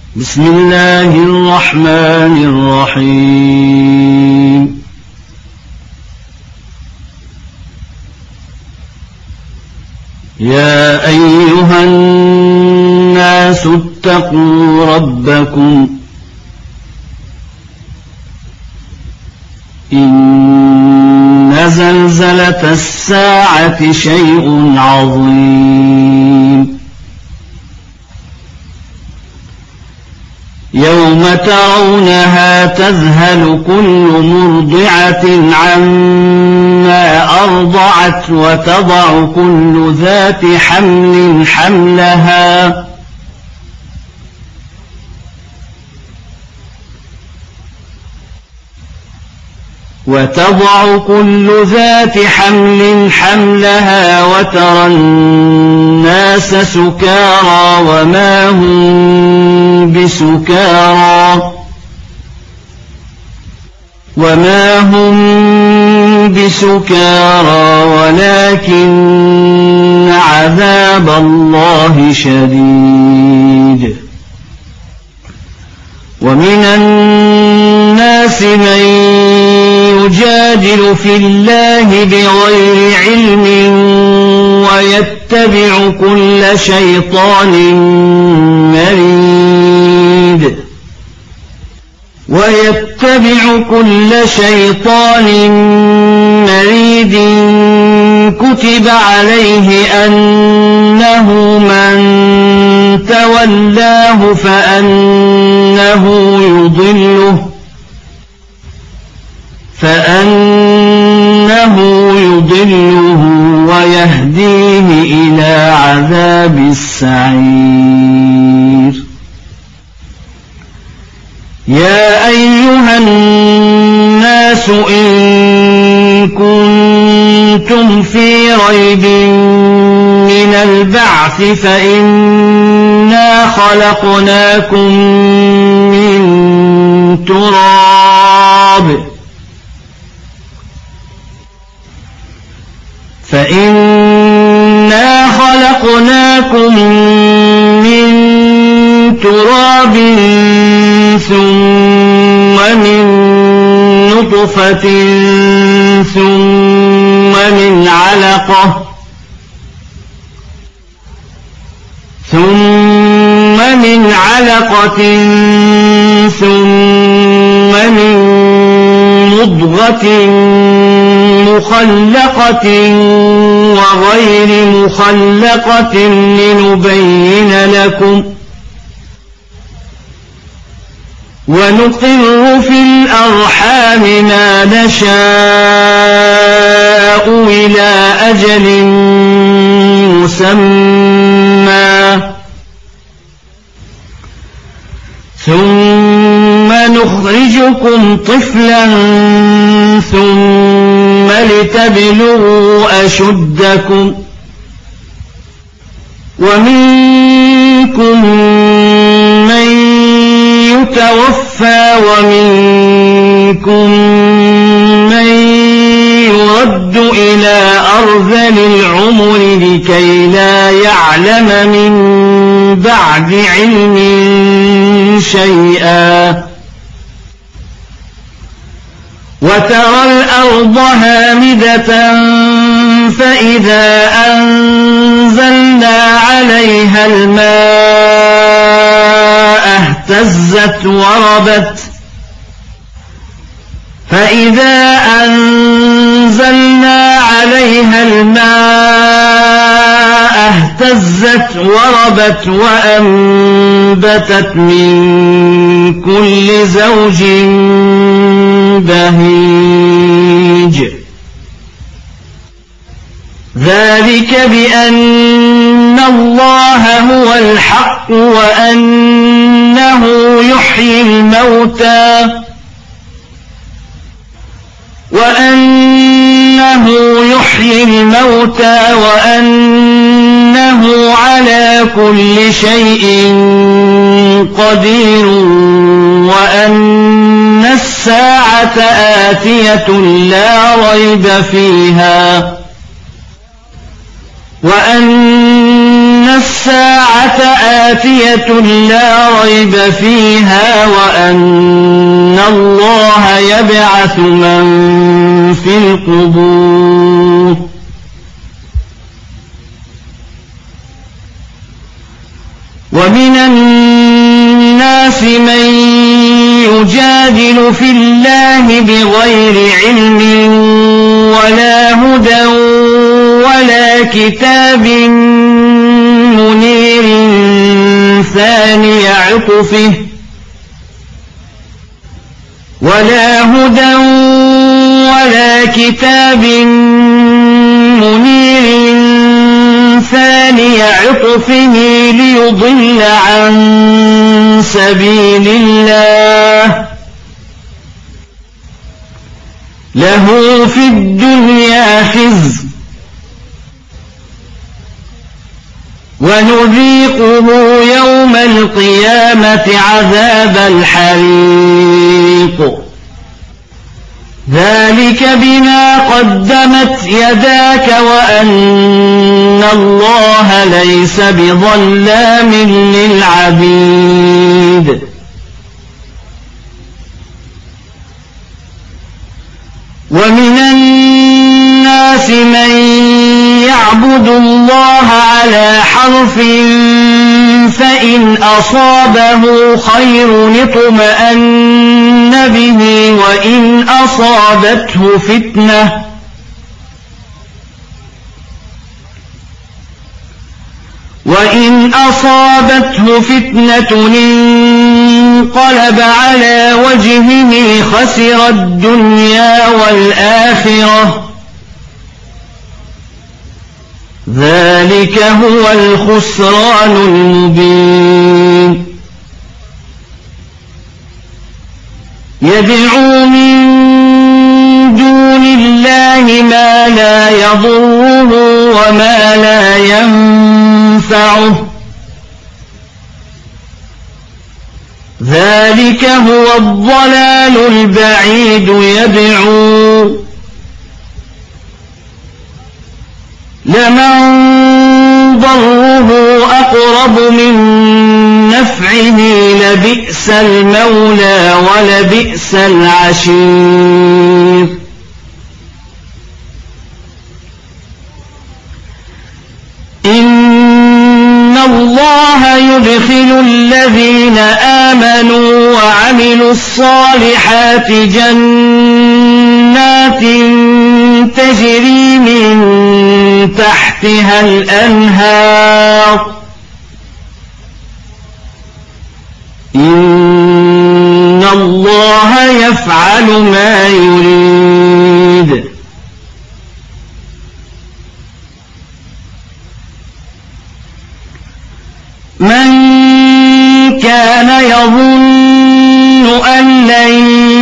بسم الله الرحمن الرحيم يا أيها الناس اتقوا ربكم إن زلزلة الساعة شيء عظيم يوم ترونها تذهل كل مرضعة عما أرضعت وتضع كل ذات حمل حملها وترى الناس سكارى وما هم بسكارى ولكن عذاب الله شديد ومن الناس من يجادل في الله بغير علم ويتبع كل شيطان مريد كتب عليه أنه من تولاه فأنه يضله ويهديه إلى عذاب السعير يا أيها الناس إن كنتم في ريب من البعث فإنا خلقناكم من تراب ثم من نطفة ثم من علقة ثم من مضغة مخلقة وغير مخلقة لنبين لكم ونقر في الأرحام ما نشاء إلى أجل مسمى ثم نخرجكم طفلا ثم لتبلغوا أشدكم ومنكم من يتوفى ومنكم من يرد إلى أرذل العمر لكي لا يعلم من بعد علم شيئا وترى الأرض هامدة فإذا أنزلنا عليها الماء اهتزت وربت وأنبتت من كل زوج بهيج ذلك بأن الله هو الحق وأنه يحيي الموتى وأنه على كل شيء قدير وأن الساعة آتية لا ريب فيها وأن الساعة آتية لا ريب فيها وأن الله يبعث من في القبور ومن الناس من يجادل في الله بغير علم ولا هدى ولا كتاب منير ثاني عطفه ليضل عن سبيل الله له في الدنيا خزي ونذيقه يوم القيامة عذاب الحريق ذلك بما قدمت يداك وأن الله ليس بظلام للعبيد ومن الناس من يعبد الله على حرف فإن أصابه خير اطمأن به وإن أصابته فتنة انقلب على وجهه خسر الدنيا والآخرة ذلك هو الخسران المبين يدعو من دون الله ما لا يضره وما لا ينفعه ذلك هو الضلال البعيد يدعو لمن ضره أقرب من نفعه لبئس المولى ولبئس العشير إن الله يدخل الذين آمنوا وعملوا الصالحات جنات تجري من تحتها الأنهار إن الله يفعل ما يريد من كان يظن أن لن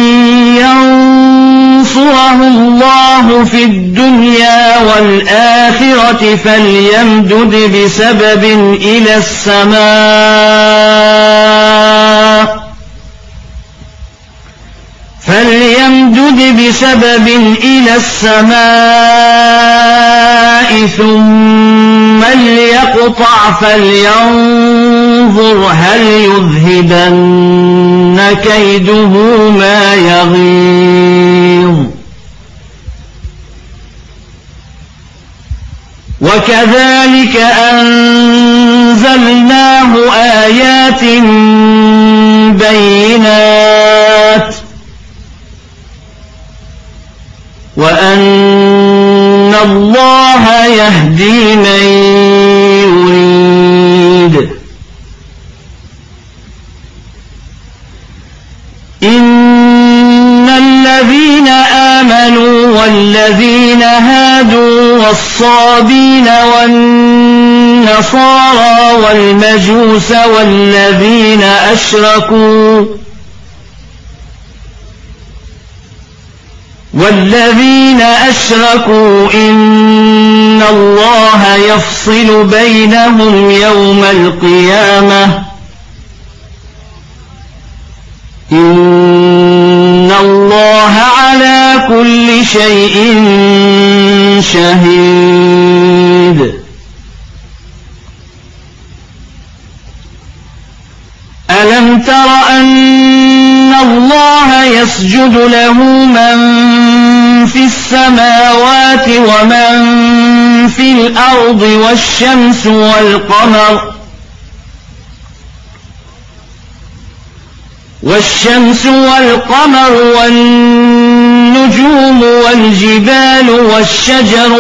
ينصره الله في الدنيا والآخرة فليمدد بسبب إلى السماء ثم ليقطع فلينظر هل يذهبن كيده ما يغيظ وكذلك أنزلناه آيات بينات وأن الله يهدي من يريد إن الذين آمنوا والذين هادوا والصابين والنصارى والمجوس والذين أشركوا إن الله يفصل بينهم يوم القيامة إن الله على كل شيء شهيد تر أن الله يسجد له من في السماوات ومن في الأرض والشمس والقمر والنجوم والجبال والشجر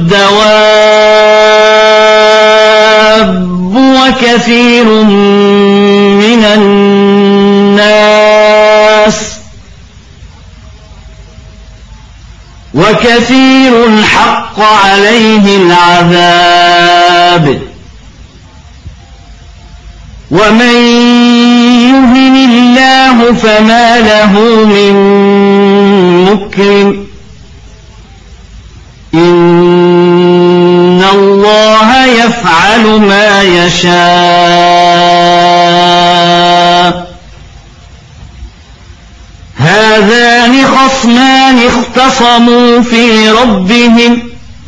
والدواب وكثير من الناس وكثير حق عليه العذاب ومن يهن الله فما له من مكرم إن الله يفعل ما يشاء هذان خصمان اختصموا في ربهم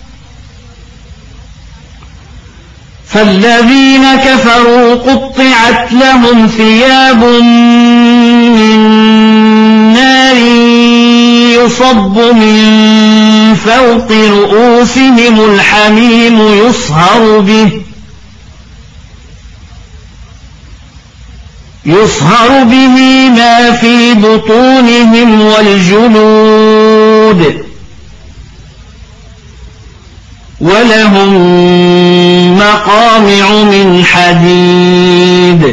فالذين كفروا قطعت لهم ثياب من نار يصب من فوق رؤوسهم الحميم يصهر به ما في بطونهم والجلود ولهم مقامع من حديد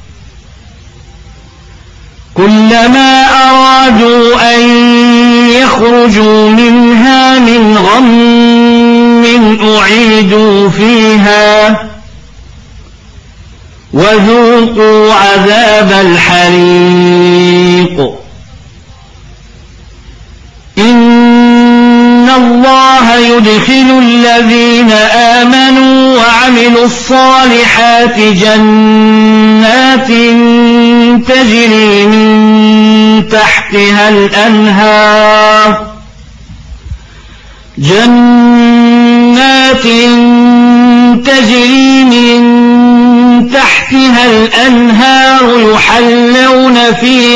كلما أرادوا أن يخرجوا منها من غم أعيدوا فيها وذوقوا عذاب الحريق إن الله يدخل الذين آمنوا وعملوا الصالحات جنات تجري من تحتها الأنهار يحلون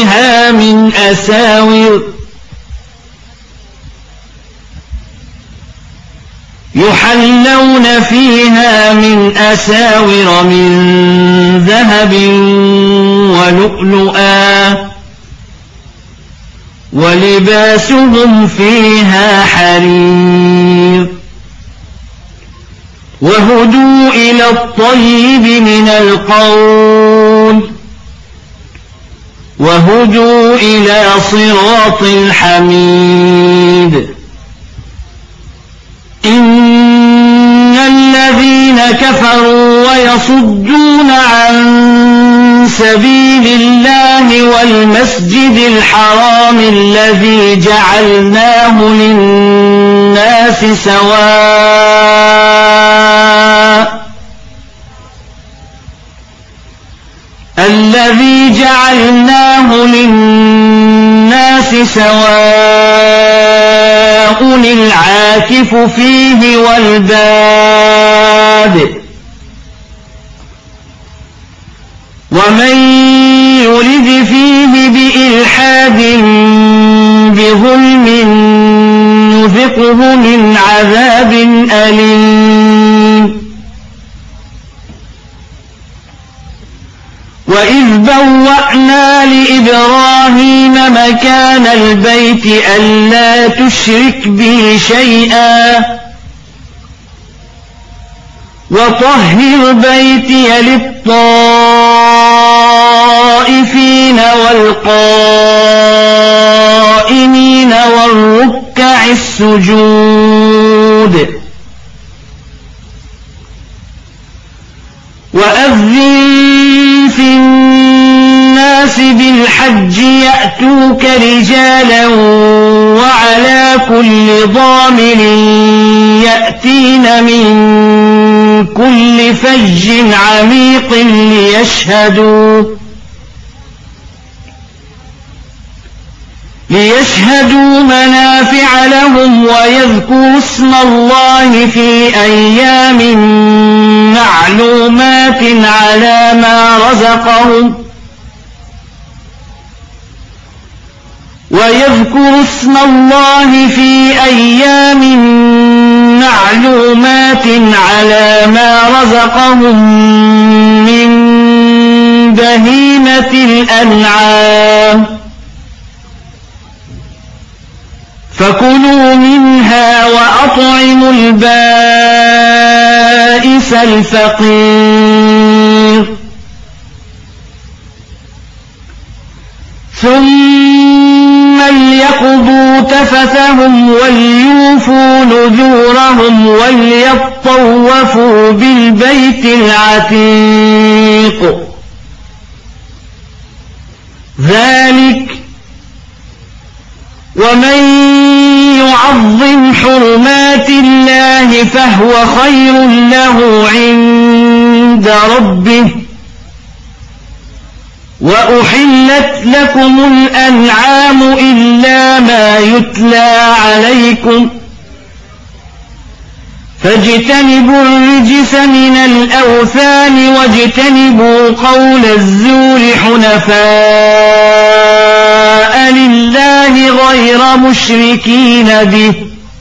فيها من أساور من ذهب ولؤلؤا ولباسهم فيها حرير وهدوا إلى الطيب من القول وهدوا إلى صراط الحميد إن الذين كفروا ويصدون عن سبيل الله والمسجد الحرام الذي جعلناه للناس سواء العاكف فيه والباد ومن يرد فيه بإلحاد بظلم نذقه من عذاب أليم وإذ بوأنا لإبراهيم مكان البيت ألا تشرك بي شيئا وطهر بيتي للطائفين والقائمين والركع السجود وأذن في الناس بالحج يأتوك رجالا وعلى كل ضامر يأتين من كل فج عميق ليشهدوا منافع لهم ويذكروا اسم الله في أيام معلومات على ما رزقهم ويذكر اسم الله في أيام معلومات على ما رزقهم من بهيمة الأنعام فكلوا منها وأطعموا البائس الفقير ثم ليقضوا تفثهم وليوفوا نذورهم وليطوفوا بالبيت العتيق ذلك ومن يعظم حرمات الله فهو خير له عند ربه وأحلت لكم الأنعام إلا ما يتلى عليكم فاجتنبوا الرجس من الأوثان واجتنبوا قول الزور حنفاء لله غير مشركين به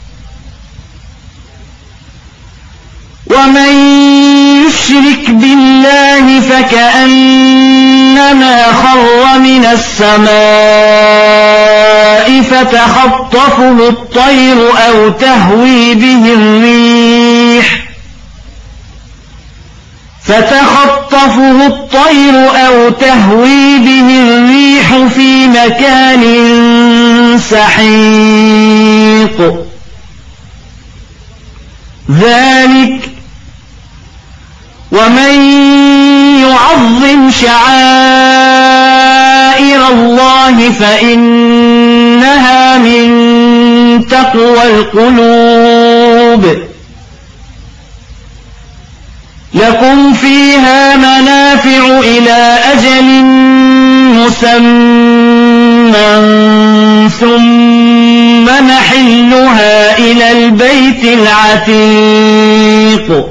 ومن يشرك بالله فكأنما خر من السماء فتخطفه الطير أو تهوي به الريح في مكان سحيق ذلك ومن يعظم شعائر الله فإنها من تقوى القلوب لكم فيها منافع إلى أجل مسمى ثم محلها إلى البيت العتيق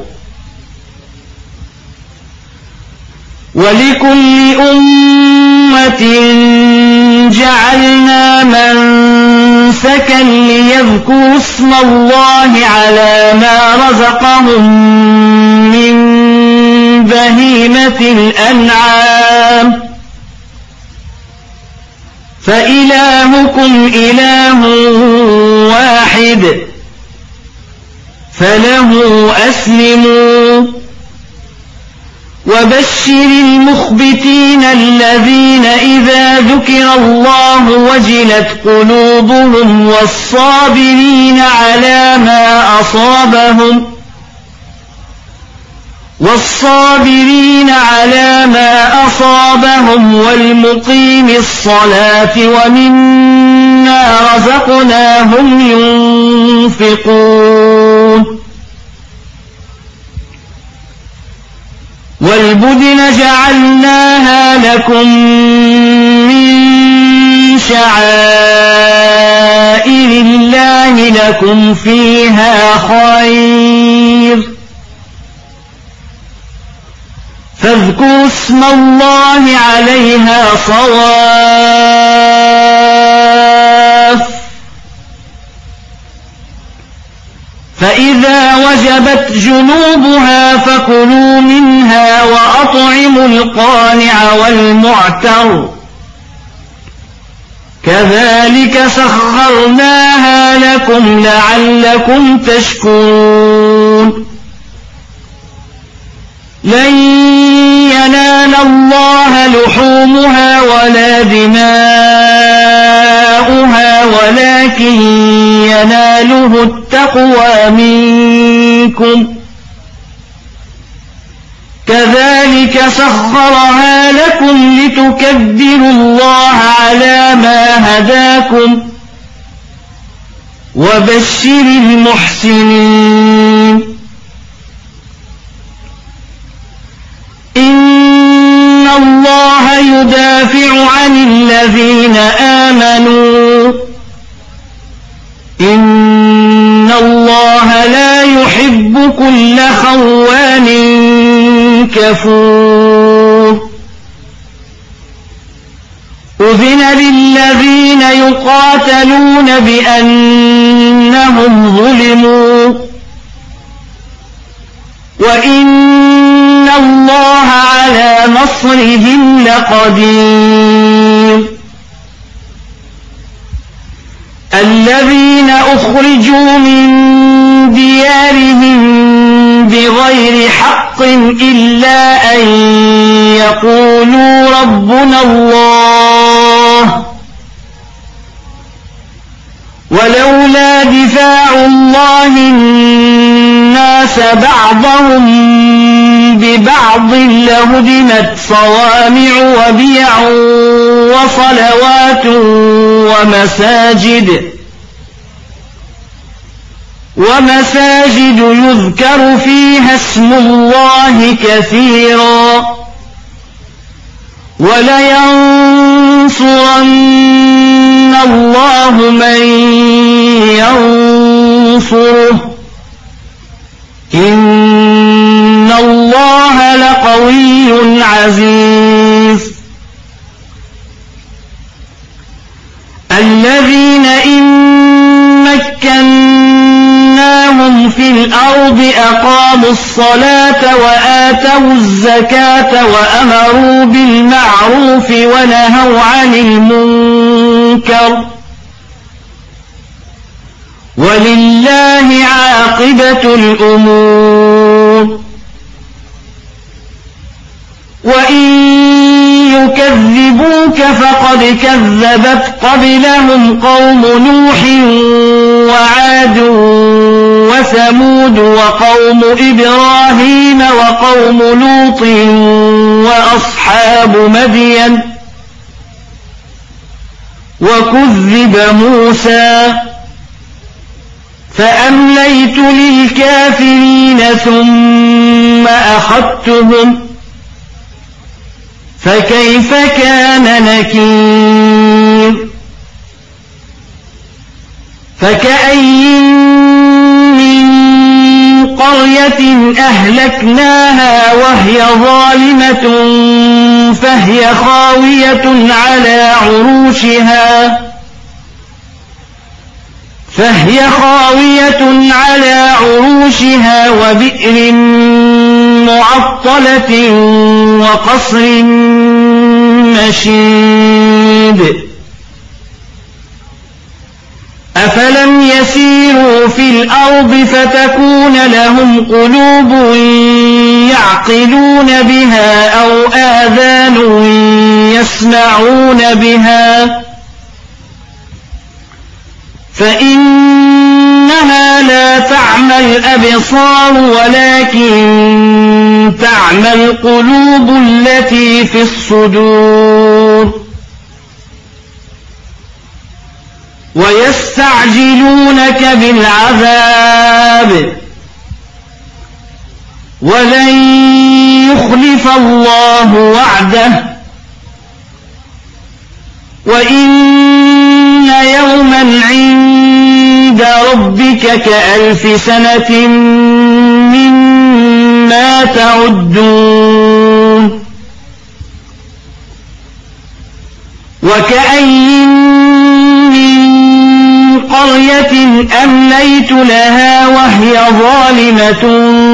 ولكل أمة جعلنا منسكا ليذكروا اسم الله على ما رزقهم من بهيمة الأنعام فإلهكم إله واحد فله أسلموا وبشر المخبتين الذين إذا ذكر الله وجلت قلوبهم والصابرين على ما أصابهم والمقيم الصلاة ومما رزقناهم ينفقون والبدن جعلناها لكم من شعائر الله لكم فيها خير فاذكروا اسم الله عليها صواف فإذا وجبت جنوبها فكلوا منها وأطعموا القانع والمعتر كذلك سخرناها لكم لعلكم تشكرون لن ينال الله لحومها ولا دماؤها ولكن يناله التقوى منكم كذلك سخرها لكم لتكبروا الله على ما هداكم وبشر المحسنين إن الله يدافع عن الذين آمنوا إن الله لا يحب كل خوان كفور أذن أذن للذين يقاتلون بأنهم ظلموا وإن الله على نصرهم لقدير الذين أخرجوا من ديارهم بغير حق إلا أن يقولوا ربنا الله ولولا دفاع الله الناس بعضهم ببعض لهدمت صوامع وبيع وصلوات ومساجد يذكر فيها اسم الله كثيرا ولينصرن الله من ينصره إن الله لقوي عزيز الذين إن مكناهم في الأرض أقاموا الصلاة وآتوا الزكاة وأمروا بالمعروف ونهوا عن المنكر ولله عاقبة الأمور وإن يكذبوك فقد كذبت قبلهم قوم نوح وعاد وثمود وقوم إبراهيم وقوم لوط وأصحاب مدين وكذب موسى فأمليت للكافرين ثم أخذتهم فكيف كان نكير فكأي من قرية أهلكناها وهي ظالمة فهي خاوية على عروشها وبئر معطلة وقصر مشيد أفلم يسيروا في الأرض فتكون لهم قلوب يعقلون بها أو آذان يسمعون بها فإنها لا تعمى الأبصار ولكن تعمى القلوب التي في الصدور ويستعجلونك بالعذاب ولن يخلف الله وعده وإن يوما عند ربك كألف سنة مما تعدون وكأين من قرية أمليت لها وهي ظالمة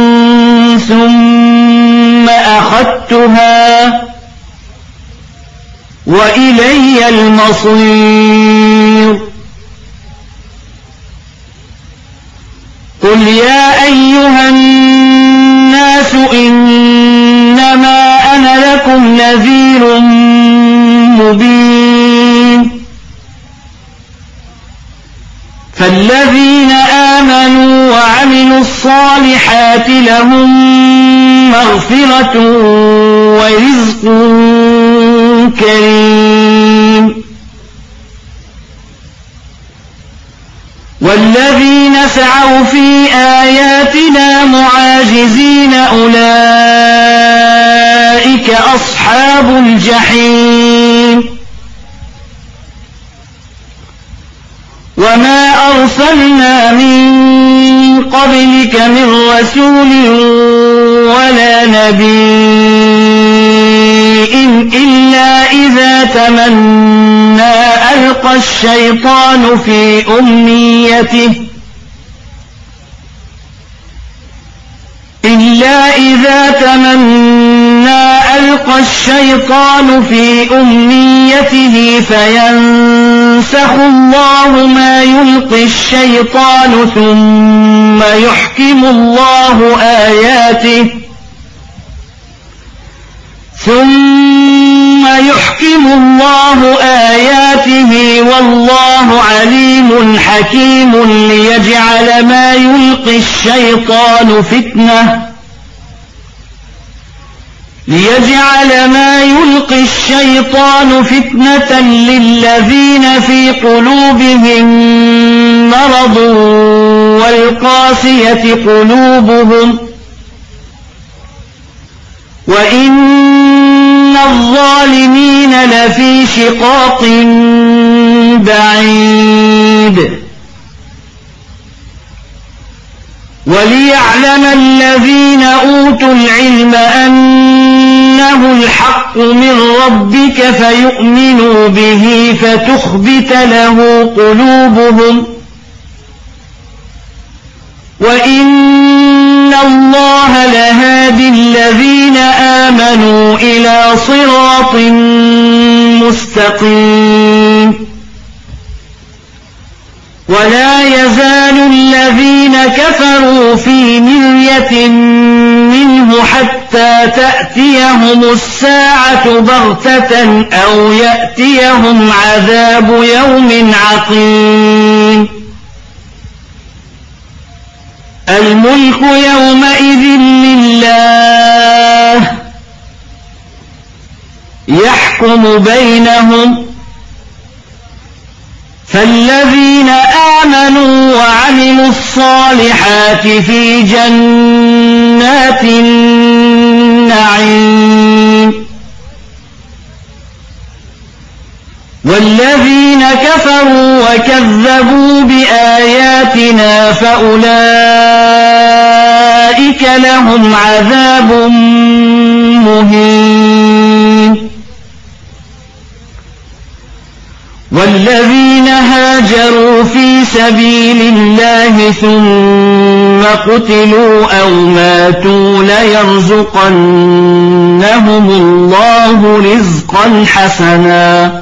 ثم أخذتها وإلي المصير قل يا أيها الناس إنما أنا لكم نذير مبين فالذين آمنوا وعملوا الصالحات لهم مغفرة ورزق كريم والذين سعوا في آياتنا معاجزين أولئك أصحاب الجحيم وما أرسلنا من قبلك من رسول ولا نبي إلا إذا تمنى ألقى الشيطان في أمنيته إلا إذا تمنى ألقى الشيطان في أمنيته فينسخ الله ما يلقي الشيطان ثم يحكم الله آياته والله عليم حكيم ليجعل ما يلقي الشيطان فتنة للذين في قلوبهم مرض والقاسية قلوبهم وإن الظالمين لفي شقاق بعيد وليعلم الذين أوتوا العلم أنه الحق من ربك فيؤمنوا به فتخبت له قلوبهم وإن الله لهادي الذين آمنوا إلى صراط مستقيم ولا يزال الذين كفروا في مرية منه حتى تأتيهم الساعة بغتة أو يأتيهم عذاب يوم عقيم الملك يومئذ لله يحكم بينهم فالذين آمنوا وعملوا الصالحات في جنات النعيم والذين كفروا وكذبوا بآياتنا فأولئك لهم عذاب مهين والذين هاجروا في سبيل الله ثم قتلوا أو ماتوا ليرزقنهم الله رزقا حسنا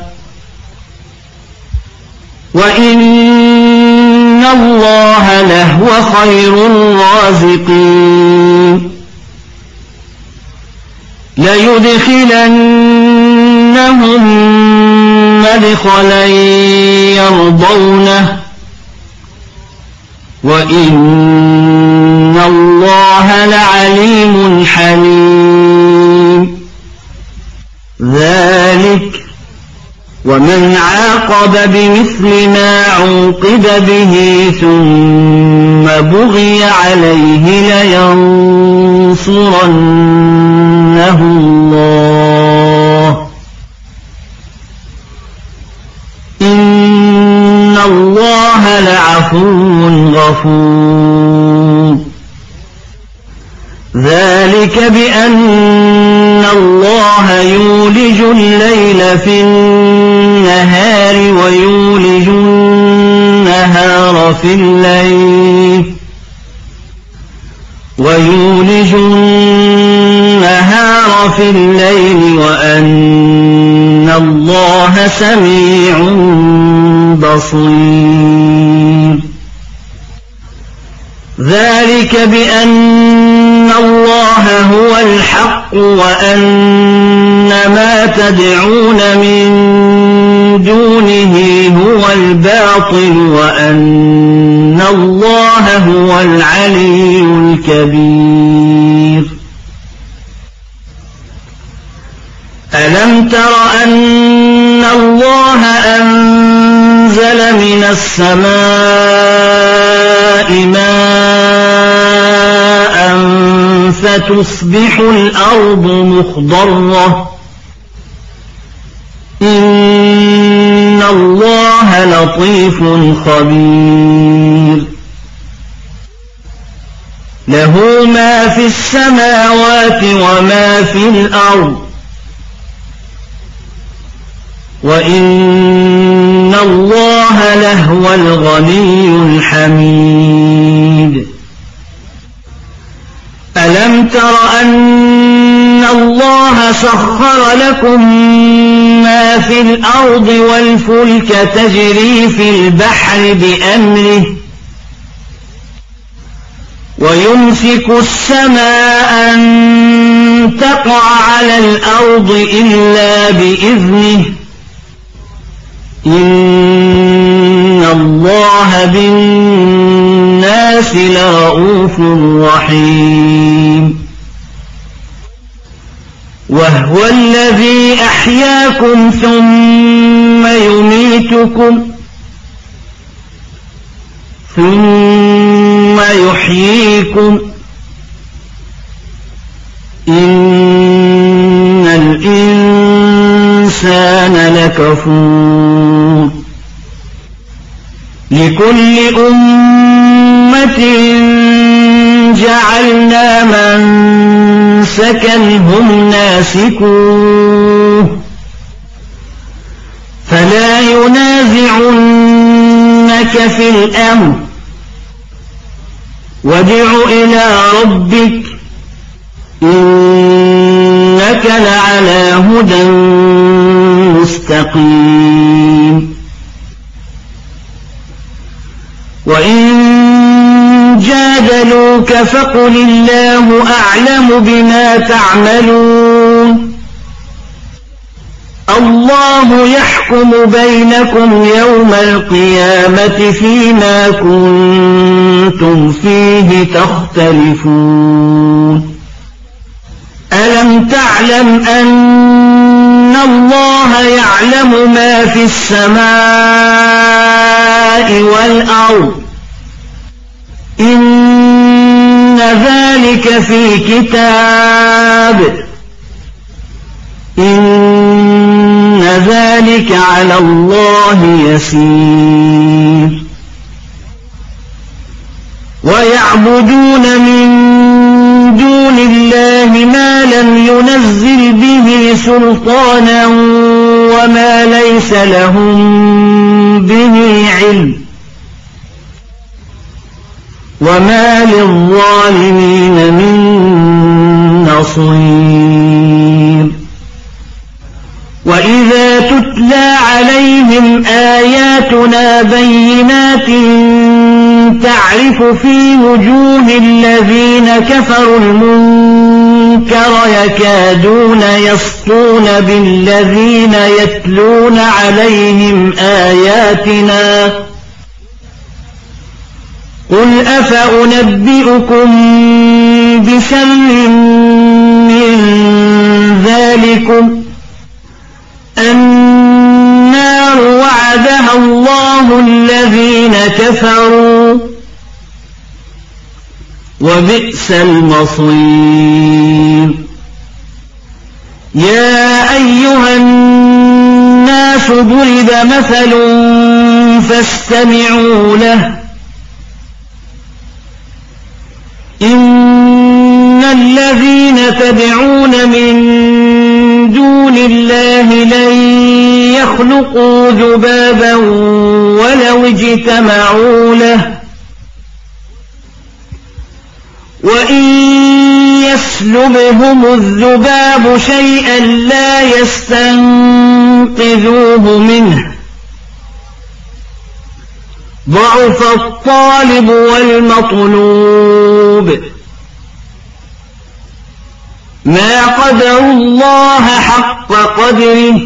وإن الله لهو خير الرازقين ليدخلنهم مدخلا يرضونه وإن الله لعليم حليم ذلك ومن عاقب بمثل ما عوقب به ثم بغي عليه لينصرنه الله إن الله لعفو غفور ذلك بأن الله يولج الليل في النهار ويولج النهار في الليل وأن الله سميع بصير ذلك بأن الله هو الحق وأن ما تدعون من دونه هو الباطل وأن الله هو العلي الكبير ألم تر أن الله أنزل من السماء ماء فتصبح الأرض مخضرة إن الله لطيف خبير له ما في السماوات وما في الأرض وإن الله لهو الغني الحميد ألم تر أن الله سخر لكم ما في الأرض والفلك تجري في البحر بأمره ويمسك السماء أن تقع على الأرض إلا بإذنه إن الله بالناس لرءوف رحيم وهو الذي أحياكم ثم يميتكم ثم يحييكم إن الإنسان لكفور لكل أمة جعلنا منسكا هم ناسكوه فلا ينازعنك في الأمر وادع إلى ربك إنك لعلى هدى مستقيم وإن جادلوك فقل الله أعلم بما تعملون الله يحكم بينكم يوم القيامة فيما كنتم فيه تختلفون ألم تعلم أن الله يعلم ما في السماء والأرض إن ذلك في كتاب إن ذلك على الله يسير ويعبدون من دون الله ما لم ينزل به سلطانا وما ليس لهم به علم وما للظالمين من نصير وإذا تتلى عليهم آياتنا بينات تعرف في وجوه الذين كفروا المنكر يكادون يسطون بالذين يتلون عليهم آياتنا قل أفأنبئكم بشر من ذلكم النار وعدها الله الذين كفروا وبئس المصير يا أيها الناس ضرب مثل فاستمعوا له إن الذين تدعون من دون الله لن يخلقوا ذبابا ولو اجتمعوا له وإن يسلبهم الذباب شيئا لا يستنقذوه منه ضعف الطالب والمطلوب ما قدروا الله حق قدره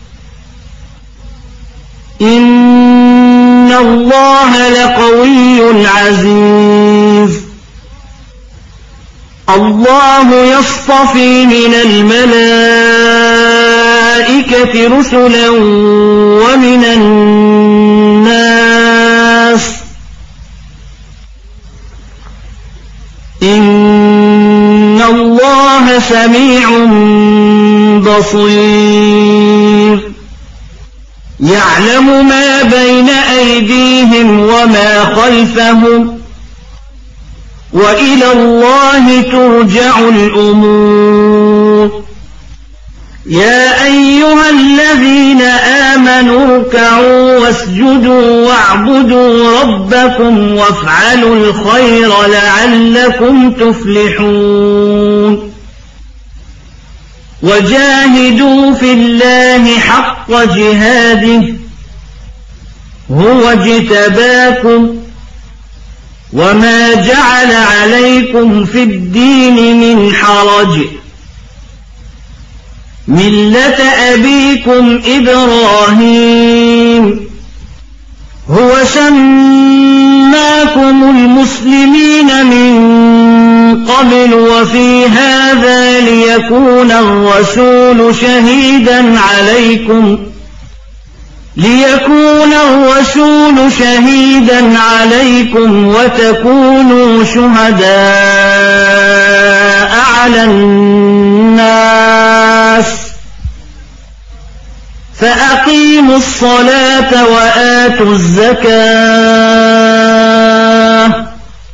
إن الله لقوي عزيز الله يصطفي من الملائكة رسلا ومن الناس إن الله سميع بصير يعلم ما بين أيديهم وما خلفهم وإلى الله ترجع الأمور يا أيها الذين آمنوا اركعوا واسجدوا واعبدوا ربكم وافعلوا الخير لعلكم تفلحون وجاهدوا في الله حق جهاده هو اجتباكم وما جعل عليكم في الدين من حرج ملة أبيكم إبراهيم هو سماكم المسلمين من قبل وفي هذا ليكون الرسول شهيدا عليكم وتكونوا شهداء على الناس فأقيموا الصلاة وآتوا الزكاة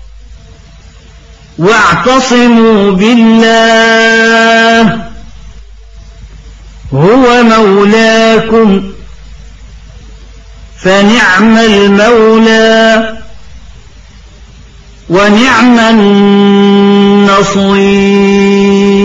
واعتصموا بالله هو مولاكم فنعم المولى ونعم النصير